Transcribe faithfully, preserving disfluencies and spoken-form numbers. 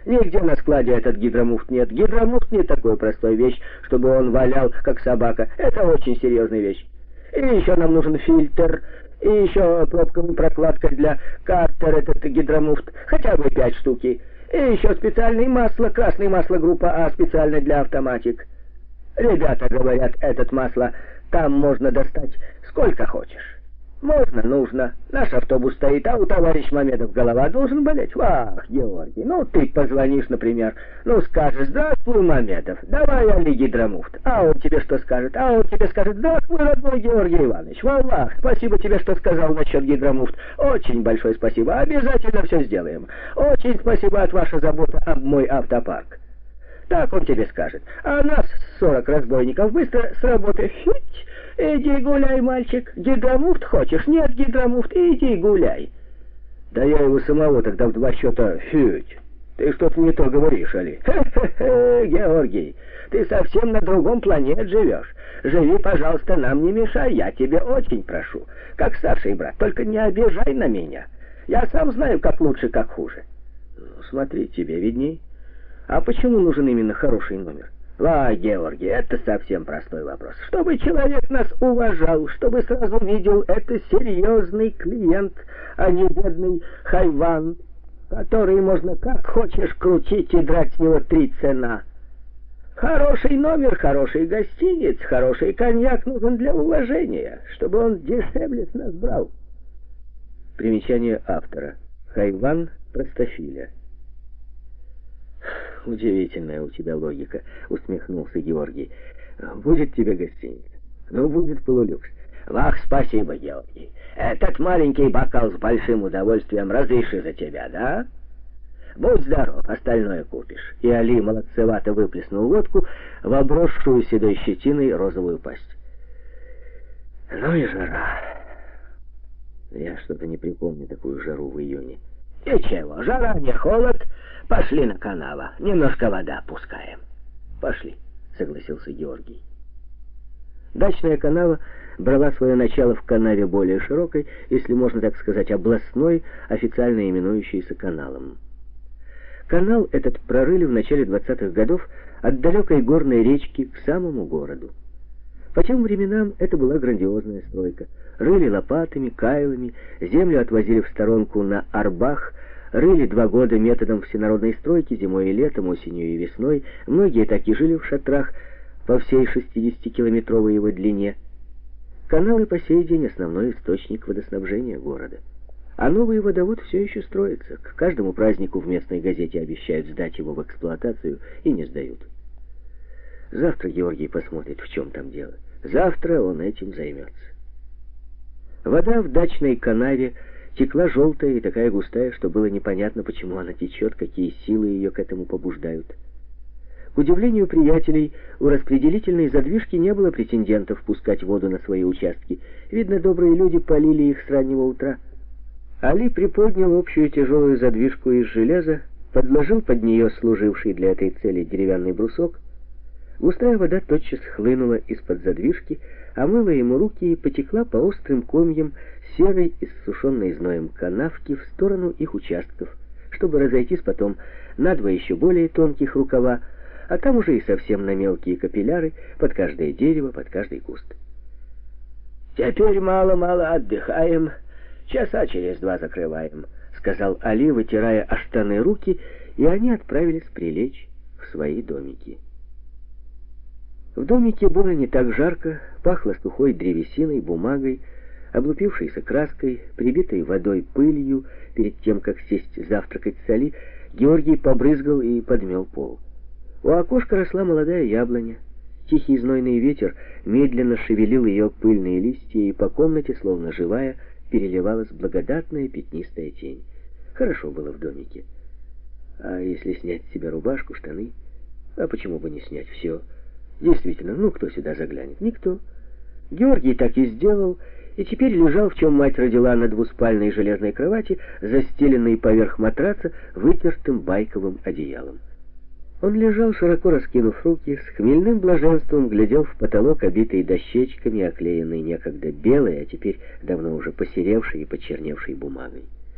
Нигде на складе этот гидромуфт нет. Гидромуфт не такой простой вещь, чтобы он валял, как собака. Это очень серьезная вещь. И еще нам нужен фильтр, и еще пробковая прокладка для картер, этот гидромуфт, хотя бы пять штуки. И еще специальное масло, красное масло группа А, специально для автоматик. Ребята говорят, этот масло там можно достать сколько хочешь. Можно, нужно. Наш автобус стоит, а у товарища Мамедов голова должен болеть. Ах, Георгий, ну ты позвонишь, например, ну скажешь: здравствуй, Мамедов, давай Али гидромуфт. А он тебе что скажет? А он тебе скажет: здравствуй, родной Георгий Иванович, валлах, спасибо тебе, что сказал насчет гидромуфт. Очень большое спасибо, обязательно все сделаем. Очень спасибо от вашей заботы об мой автопарк. Так он тебе скажет. А нас, сорок разбойников, быстро с работы. Фють! Иди гуляй, мальчик. Гидромуфт хочешь? Нет, гидромуфт, иди гуляй. Да я его самого тогда в два счета. Фють! Ты что-то не то говоришь, Али. Хе-хе-хе, Георгий, ты совсем на другом планете живешь. Живи, пожалуйста, нам не мешай, я тебя очень прошу. Как старший брат, только не обижай на меня. Я сам знаю, как лучше, как хуже. Ну, смотри, тебе видней. А почему нужен именно хороший номер? Ва, Георгий, это совсем простой вопрос. Чтобы человек нас уважал, чтобы сразу видел, это серьезный клиент, а не бедный хайван, который можно как хочешь крутить и драть с него три цена. Хороший номер, хороший гостиниц, хороший коньяк нужен для уважения, чтобы он дешевле с нас брал. Примечание автора. Хайван простофиля. «Удивительная у тебя логика», — усмехнулся Георгий. «Будет тебе гостиница? Ну, будет полулюкс». «Вах, спасибо, Георгий. Этот маленький бокал с большим удовольствием разыщи за тебя, да? Будь здоров, остальное купишь». И Али молодцевато выплеснул водку в обросшую седой щетиной розовую пасть. «Ну и жара. Я что-то не припомню такую жару в июне». «И чего, жара не холод. Пошли на канава, немножко вода пускаем». «Пошли», — согласился Георгий. Дачная канава брала свое начало в канаве более широкой, если можно так сказать, областной, официально именующейся каналом. Канал этот прорыли в начале двадцатых годов от далекой горной речки к самому городу. По тем временам это была грандиозная стройка. Рыли лопатами, кайлами, землю отвозили в сторонку на Арбах, рыли два года методом всенародной стройки, зимой и летом, осенью и весной. Многие так и жили в шатрах по всей шестидесятикилометровой его длине. Канал и по сей день основной источник водоснабжения города. А новый водовод все еще строится. К каждому празднику в местной газете обещают сдать его в эксплуатацию и не сдают. Завтра Георгий посмотрит, в чем там дело. Завтра он этим займется. Вода в дачной канаве текла желтая и такая густая, что было непонятно, почему она течет, какие силы ее к этому побуждают. К удивлению приятелей, у распределительной задвижки не было претендентов пускать воду на свои участки. Видно, добрые люди полили их с раннего утра. Али приподнял общую тяжелую задвижку из железа, подложил под нее служивший для этой цели деревянный брусок. Густая вода тотчас хлынула из-под задвижки, омыла ему руки и потекла по острым комьям серой, иссушенной зноем канавки в сторону их участков, чтобы разойтись потом на два еще более тонких рукава, а там уже и совсем на мелкие капилляры, под каждое дерево, под каждый куст. «Теперь мало-мало отдыхаем, часа через два закрываем», — сказал Али, вытирая о штаны руки, и они отправились прилечь в свои домики. В домике было не так жарко, пахло сухой древесиной, бумагой, облупившейся краской, прибитой водой пылью. Перед тем, как сесть завтракать с Али, Георгий побрызгал и подмел пол. У окошка росла молодая яблоня. Тихий знойный ветер медленно шевелил ее пыльные листья, и по комнате, словно живая, переливалась благодатная пятнистая тень. Хорошо было в домике. А если снять с себя рубашку, штаны? А почему бы не снять все? Действительно, ну кто сюда заглянет? Никто. Георгий так и сделал, и теперь лежал, в чем мать родила, на двуспальной железной кровати, застеленной поверх матраца вытертым байковым одеялом. Он лежал, широко раскинув руки, с хмельным блаженством глядел в потолок, обитый дощечками, оклеенный некогда белой, а теперь давно уже посеревшей и почерневшей бумагой.